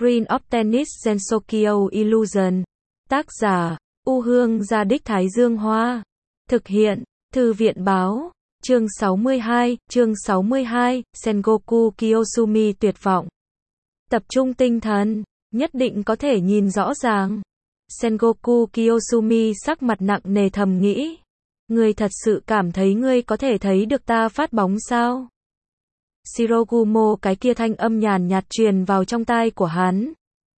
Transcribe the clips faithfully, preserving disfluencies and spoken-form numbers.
Green of Tennis Gensokyo Illusion. Tác giả, U Hương Gia Đích Thái Dương Hoa. Thực hiện, Thư viện Báo. Chương sáu mươi hai, chương sáu mươi hai, Sengoku Kiyosumi tuyệt vọng. Tập trung tinh thần, nhất định có thể nhìn rõ ràng. Sengoku Kiyosumi sắc mặt nặng nề thầm nghĩ. Ngươi thật sự cảm thấy ngươi có thể thấy được ta phát bóng sao? Shirogumo, cái kia thanh âm nhàn nhạt truyền vào trong tai của hắn.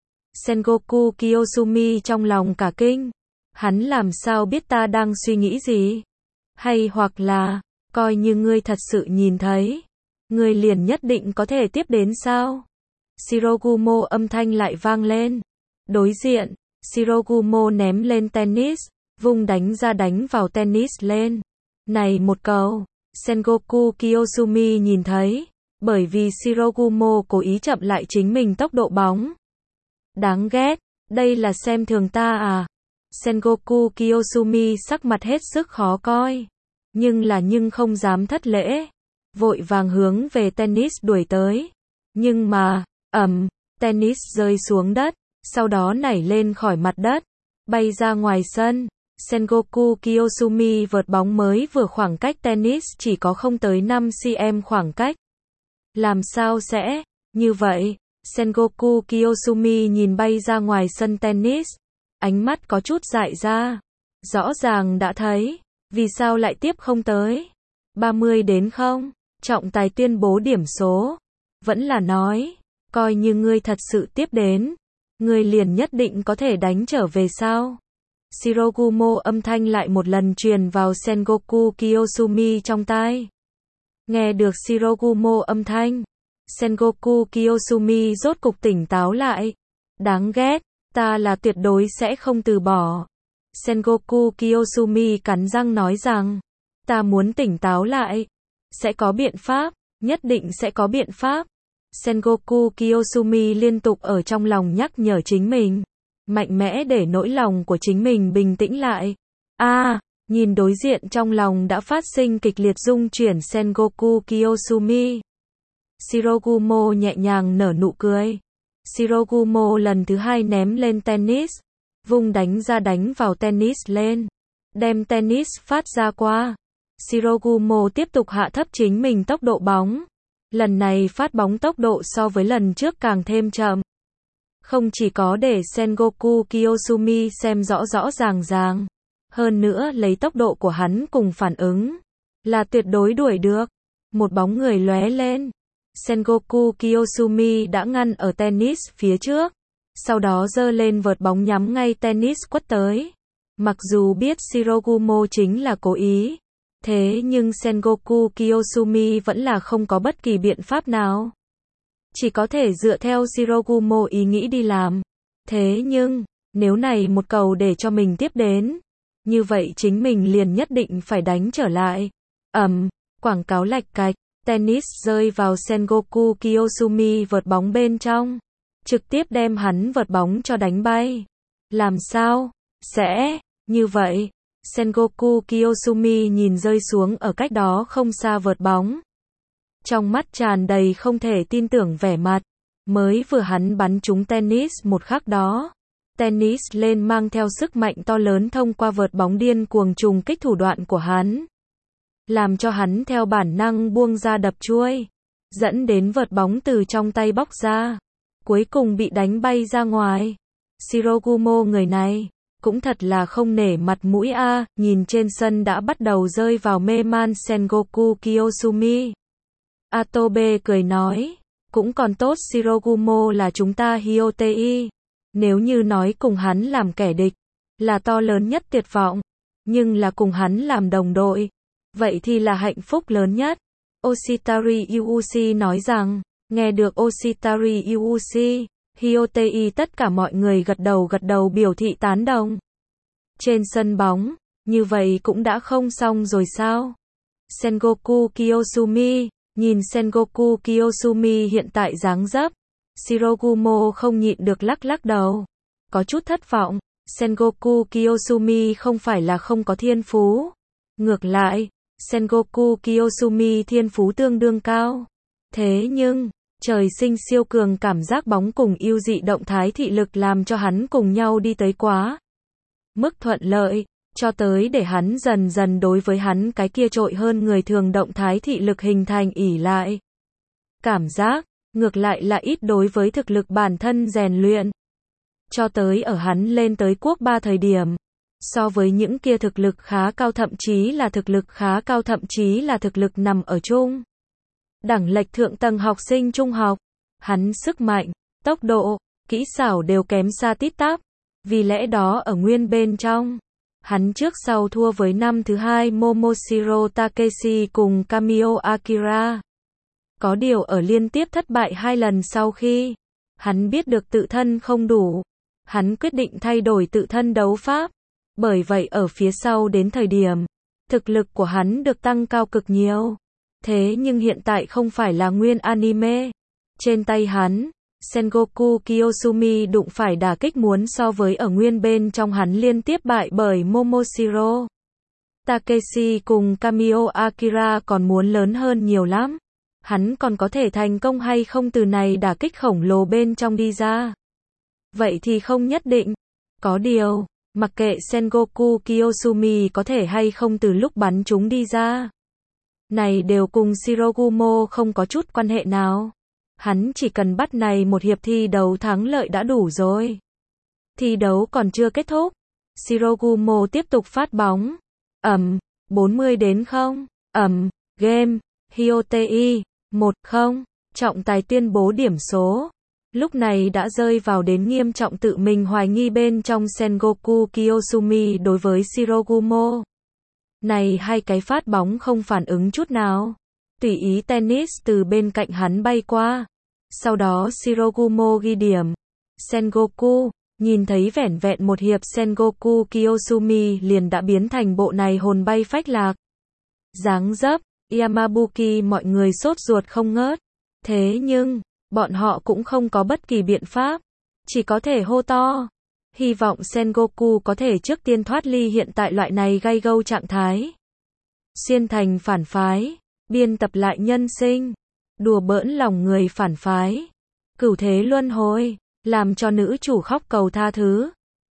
Sengoku Kiyosumi trong lòng cả kinh. Hắn làm sao biết ta đang suy nghĩ gì? Hay hoặc là, coi như ngươi thật sự nhìn thấy, ngươi liền nhất định có thể tiếp đến sao? Shirogumo âm thanh lại vang lên. Đối diện, Shirogumo ném lên tennis, vung đánh ra đánh vào tennis lên. Này một cầu, Sengoku Kiyosumi nhìn thấy, bởi vì Shirogumo cố ý chậm lại chính mình tốc độ bóng. Đáng ghét, đây là xem thường ta à? Sengoku Kiyosumi sắc mặt hết sức khó coi, nhưng là nhưng không dám thất lễ, vội vàng hướng về tennis đuổi tới. Nhưng mà, ầm, tennis rơi xuống đất, sau đó nảy lên khỏi mặt đất, bay ra ngoài sân. Sengoku Kiyosumi vợt bóng mới vừa khoảng cách tennis chỉ có không tới năm xăng-ti-mét khoảng cách. Làm sao sẽ như vậy? Sengoku Kiyosumi nhìn bay ra ngoài sân tennis, ánh mắt có chút dại ra. Rõ ràng đã thấy, vì sao lại tiếp không tới? ba mươi đến không? Trọng tài tuyên bố điểm số. Vẫn là nói, coi như ngươi thật sự tiếp đến, ngươi liền nhất định có thể đánh trở về sao? Shirogumo âm thanh lại một lần truyền vào Sengoku Kiyosumi trong tai. Nghe được Shirogumo âm thanh, Sengoku Kiyosumi rốt cục tỉnh táo lại. Đáng ghét, ta là tuyệt đối sẽ không từ bỏ. Sengoku Kiyosumi cắn răng nói rằng, ta muốn tỉnh táo lại. Sẽ có biện pháp, nhất định sẽ có biện pháp. Sengoku Kiyosumi liên tục ở trong lòng nhắc nhở chính mình, mạnh mẽ để nỗi lòng của chính mình bình tĩnh lại. A, à, nhìn đối diện trong lòng đã phát sinh kịch liệt rung chuyển Sengoku Kiyosumi. Shirogumo nhẹ nhàng nở nụ cười. Shirogumo lần thứ hai ném lên tennis, vung đánh ra đánh vào tennis lên, đem tennis phát ra qua. Shirogumo tiếp tục hạ thấp chính mình tốc độ bóng. Lần này phát bóng tốc độ so với lần trước càng thêm chậm. Không chỉ có để Sengoku Kiyosumi xem rõ rõ ràng ràng, hơn nữa lấy tốc độ của hắn cùng phản ứng, là tuyệt đối đuổi được. Một bóng người lóe lên. Sengoku Kiyosumi đã ngăn ở tennis phía trước, sau đó giơ lên vợt bóng nhắm ngay tennis quất tới. Mặc dù biết Shirogumo chính là cố ý, thế nhưng Sengoku Kiyosumi vẫn là không có bất kỳ biện pháp nào. Chỉ có thể dựa theo Shirogumo ý nghĩ đi làm. Thế nhưng, nếu này một cầu để cho mình tiếp đến, như vậy chính mình liền nhất định phải đánh trở lại. Ầm, quảng cáo lạch cạch, tennis rơi vào Sengoku Kiyosumi vợt bóng bên trong, trực tiếp đem hắn vợt bóng cho đánh bay. Làm sao sẽ như vậy? Sengoku Kiyosumi nhìn rơi xuống ở cách đó không xa vợt bóng, trong mắt tràn đầy không thể tin tưởng vẻ mặt. Mới vừa hắn bắn trúng tennis một khắc đó, tennis lên mang theo sức mạnh to lớn thông qua vợt bóng điên cuồng trùng kích thủ đoạn của hắn, làm cho hắn theo bản năng buông ra đập chuôi, dẫn đến vợt bóng từ trong tay bóc ra, cuối cùng bị đánh bay ra ngoài. Shirogumo người này cũng thật là không nể mặt mũi a. Nhìn trên sân đã bắt đầu rơi vào mê man Sengoku Kiyosumi, Atobe cười nói, cũng còn tốt Shirogumo là chúng ta Hyotei. Nếu như nói cùng hắn làm kẻ địch, là to lớn nhất tuyệt vọng, nhưng là cùng hắn làm đồng đội, vậy thì là hạnh phúc lớn nhất. Oshitari Yuuchi nói rằng, nghe được Oshitari Yuuchi, Hyotei tất cả mọi người gật đầu gật đầu biểu thị tán đồng. Trên sân bóng, như vậy cũng đã không xong rồi sao? Sengoku Kiyosumi, nhìn Sengoku Kiyosumi hiện tại dáng dấp, Shirogumo không nhịn được lắc lắc đầu, có chút thất vọng. Sengoku Kiyosumi không phải là không có thiên phú, ngược lại, Sengoku Kiyosumi thiên phú tương đương cao. Thế nhưng, Trời sinh siêu cường cảm giác bóng cùng yêu dị động thái thị lực làm cho hắn cùng nhau đi tới quá mức thuận lợi, cho tới để hắn dần dần đối với hắn cái kia trội hơn người thường động thái thị lực hình thành ỷ lại. Cảm giác, ngược lại là ít đối với thực lực bản thân rèn luyện. Cho tới ở hắn lên tới quốc ba thời điểm, so với những kia thực lực khá cao thậm chí là thực lực khá cao thậm chí là thực lực nằm ở chung đẳng lệch thượng tầng học sinh trung học, hắn sức mạnh, tốc độ, kỹ xảo đều kém xa tít tắp. Vì lẽ đó ở nguyên bên trong, hắn trước sau thua với năm thứ hai Momoshiro Takeshi cùng Kamio Akira. Có điều ở liên tiếp thất bại hai lần sau khi hắn biết được tự thân không đủ, hắn quyết định thay đổi tự thân đấu pháp. Bởi vậy ở phía sau đến thời điểm, thực lực của hắn được tăng cao cực nhiều. Thế nhưng hiện tại không phải là nguyên anime. Trên tay hắn, Sengoku Kiyosumi đụng phải đả kích muốn so với ở nguyên bên trong hắn liên tiếp bại bởi Momoshiro Takeshi cùng Kamio Akira còn muốn lớn hơn nhiều lắm. Hắn còn có thể thành công hay không từ này đả kích khổng lồ bên trong đi ra? Vậy thì không nhất định. Có điều, mặc kệ Sengoku Kiyosumi có thể hay không từ lúc bắn chúng đi ra, này đều cùng Shirogumo không có chút quan hệ nào. Hắn chỉ cần bắt này một hiệp thi đấu thắng lợi đã đủ rồi. Thi đấu còn chưa kết thúc. Shirogumo tiếp tục phát bóng. Ầm, bốn mươi đến không. Ầm, game, Hyotei, một không. Trọng tài tuyên bố điểm số. Lúc này đã rơi vào đến nghiêm trọng tự mình hoài nghi bên trong Sengoku Kiyosumi đối với Shirogumo. Này hai cái phát bóng không phản ứng chút nào. Tùy ý tennis từ bên cạnh hắn bay qua. Sau đó Shirogumo ghi điểm. Sengoku, nhìn thấy vẻn vẹn một hiệp Sengoku Kiyosumi liền đã biến thành bộ này hồn bay phách lạc. Dáng dấp, Yamabuki mọi người sốt ruột không ngớt. Thế nhưng, bọn họ cũng không có bất kỳ biện pháp. Chỉ có thể hô to. Hy vọng Sengoku có thể trước tiên thoát ly hiện tại loại này gay gâu trạng thái. Xuyên thành phản phái, biên tập lại nhân sinh, đùa bỡn lòng người phản phái, cửu thế luân hồi, làm cho nữ chủ khóc cầu tha thứ.